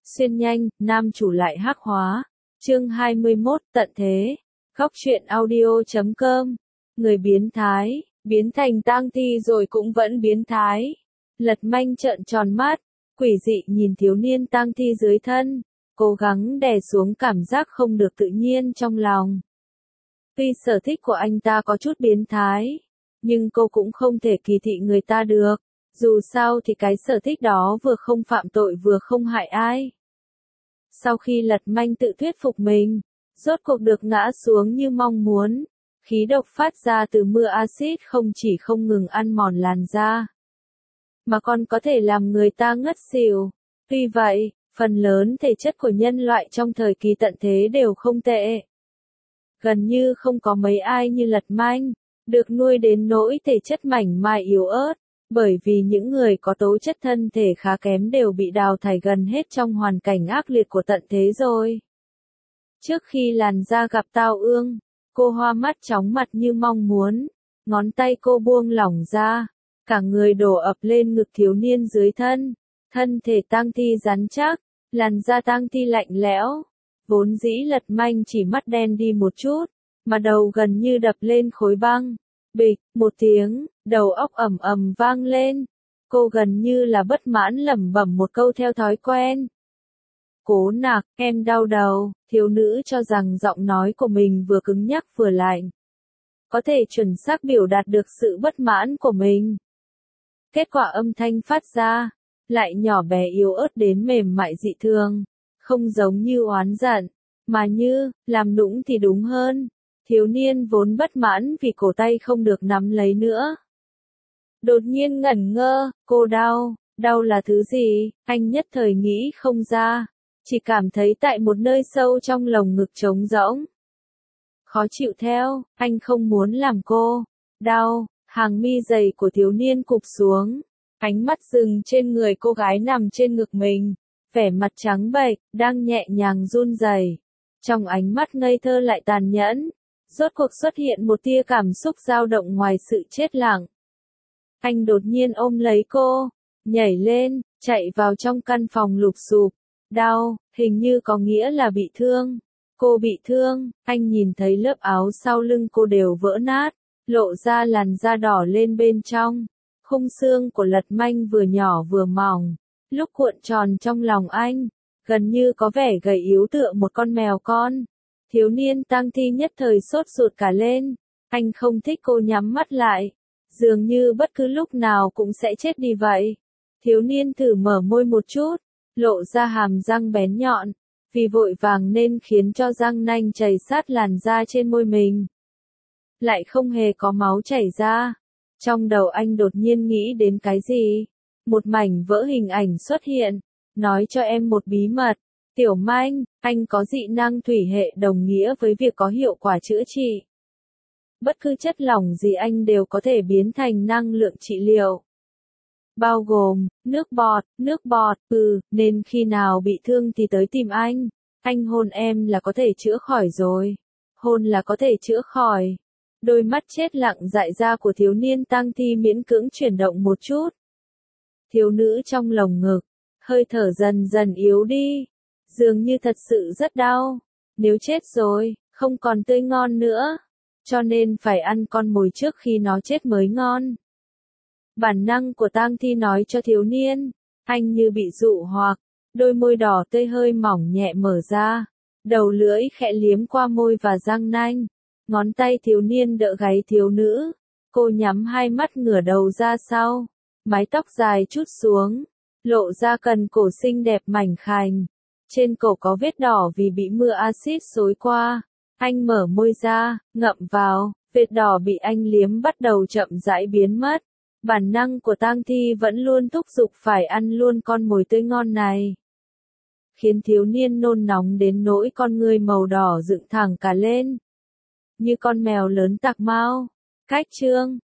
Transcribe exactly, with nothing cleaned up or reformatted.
xuyên nhanh, nam chủ lại hắc hóa. Chương hai mươi mốt, tận thế. Góc truyện audio chấm com. Người biến thái, biến thành tang thi rồi cũng vẫn biến thái. Lật Manh trợn tròn mắt, quỷ dị nhìn thiếu niên tang thi dưới thân, cố gắng đè xuống cảm giác không được tự nhiên trong lòng. Tuy sở thích của anh ta có chút biến thái, nhưng cô cũng không thể kỳ thị người ta được. Dù sao thì cái sở thích đó vừa không phạm tội vừa không hại ai. Sau khi Lật Manh tự thuyết phục mình, rốt cuộc được ngã xuống như mong muốn, khí độc phát ra từ mưa axit không chỉ không ngừng ăn mòn làn da, mà còn có thể làm người ta ngất xỉu. Tuy vậy, phần lớn thể chất của nhân loại trong thời kỳ tận thế đều không tệ. Gần như không có mấy ai như Lật Manh, được nuôi đến nỗi thể chất mảnh mai yếu ớt. Bởi vì những người có tố chất thân thể khá kém đều bị đào thải gần hết trong hoàn cảnh ác liệt của tận thế rồi. Trước khi làn da gặp tao ương, cô hoa mắt chóng mặt như mong muốn, ngón tay cô buông lỏng ra, cả người đổ ập lên ngực thiếu niên dưới thân, thân thể tang thi rắn chắc, làn da tang thi lạnh lẽo, vốn dĩ Lật Manh chỉ mắt đen đi một chút, mà đầu gần như đập lên khối băng. Bịch, một tiếng, đầu óc ầm ầm vang lên. Cô gần như là bất mãn lẩm bẩm một câu theo thói quen. Cố nặc, em đau đầu, thiếu nữ cho rằng giọng nói của mình vừa cứng nhắc vừa lạnh. Có thể chuẩn xác biểu đạt được sự bất mãn của mình. Kết quả âm thanh phát ra, lại nhỏ bé yếu ớt đến mềm mại dị thường. Không giống như oán giận, mà như, làm nũng thì đúng hơn. Thiếu niên vốn bất mãn vì cổ tay không được nắm lấy nữa. Đột nhiên ngẩn ngơ, cô đau, đau là thứ gì, anh nhất thời nghĩ không ra, chỉ cảm thấy tại một nơi sâu trong lồng ngực trống rỗng. Khó chịu theo, anh không muốn làm cô, đau, hàng mi dày của thiếu niên cụp xuống, ánh mắt dừng trên người cô gái nằm trên ngực mình, vẻ mặt trắng bệch, đang nhẹ nhàng run rẩy. Trong ánh mắt ngây thơ lại tàn nhẫn. Rốt cuộc xuất hiện một tia cảm xúc dao động ngoài sự chết lặng. Anh đột nhiên ôm lấy cô, nhảy lên, chạy vào trong căn phòng lụp xụp. Đau, hình như có nghĩa là bị thương. Cô bị thương, anh nhìn thấy lớp áo sau lưng cô đều vỡ nát, lộ ra làn da đỏ lên bên trong. Khung xương của Lật Manh vừa nhỏ vừa mỏng, lúc cuộn tròn trong lòng anh, gần như có vẻ gầy yếu tựa một con mèo con. Thiếu niên tang thi nhất thời sốt ruột cả lên, anh không thích cô nhắm mắt lại, dường như bất cứ lúc nào cũng sẽ chết đi vậy. Thiếu niên thử mở môi một chút, lộ ra hàm răng bén nhọn, vì vội vàng nên khiến cho răng nanh chảy sát làn da trên môi mình. Lại không hề có máu chảy ra. Trong đầu anh đột nhiên nghĩ đến cái gì? Một mảnh vỡ hình ảnh xuất hiện, nói cho em một bí mật. Tiểu Manh, anh có dị năng thủy hệ đồng nghĩa với việc có hiệu quả chữa trị. Bất cứ chất lỏng gì anh đều có thể biến thành năng lượng trị liệu. Bao gồm, nước bọt, nước bọt, ừ, nên khi nào bị thương thì tới tìm anh. Anh hôn em là có thể chữa khỏi rồi. Hôn là có thể chữa khỏi. Đôi mắt chết lặng dại ra của thiếu niên tang thi miễn cưỡng chuyển động một chút. Thiếu nữ trong lồng ngực, hơi thở dần dần yếu đi. Dường như thật sự rất đau. Nếu chết rồi, không còn tươi ngon nữa. Cho nên phải ăn con mồi trước khi nó chết mới ngon. Bản năng của tang thi nói cho thiếu niên. Anh như bị dụ hoặc. Đôi môi đỏ tươi hơi mỏng nhẹ mở ra. Đầu lưỡi khẽ liếm qua môi và răng nanh. Ngón tay thiếu niên đỡ gáy thiếu nữ. Cô nhắm hai mắt ngửa đầu ra sau. Mái tóc dài chút xuống. Lộ ra cần cổ xinh đẹp mảnh khảnh. Trên cổ có vết đỏ vì bị mưa axit xối qua. Anh mở môi ra, ngậm vào, vết đỏ bị anh liếm bắt đầu chậm rãi biến mất. Bản năng của tang thi vẫn luôn thúc giục phải ăn luôn con mồi tươi ngon này. Khiến thiếu niên nôn nóng đến nỗi con ngươi màu đỏ dựng thẳng cả lên. Như con mèo lớn tạc mau. Cách chương,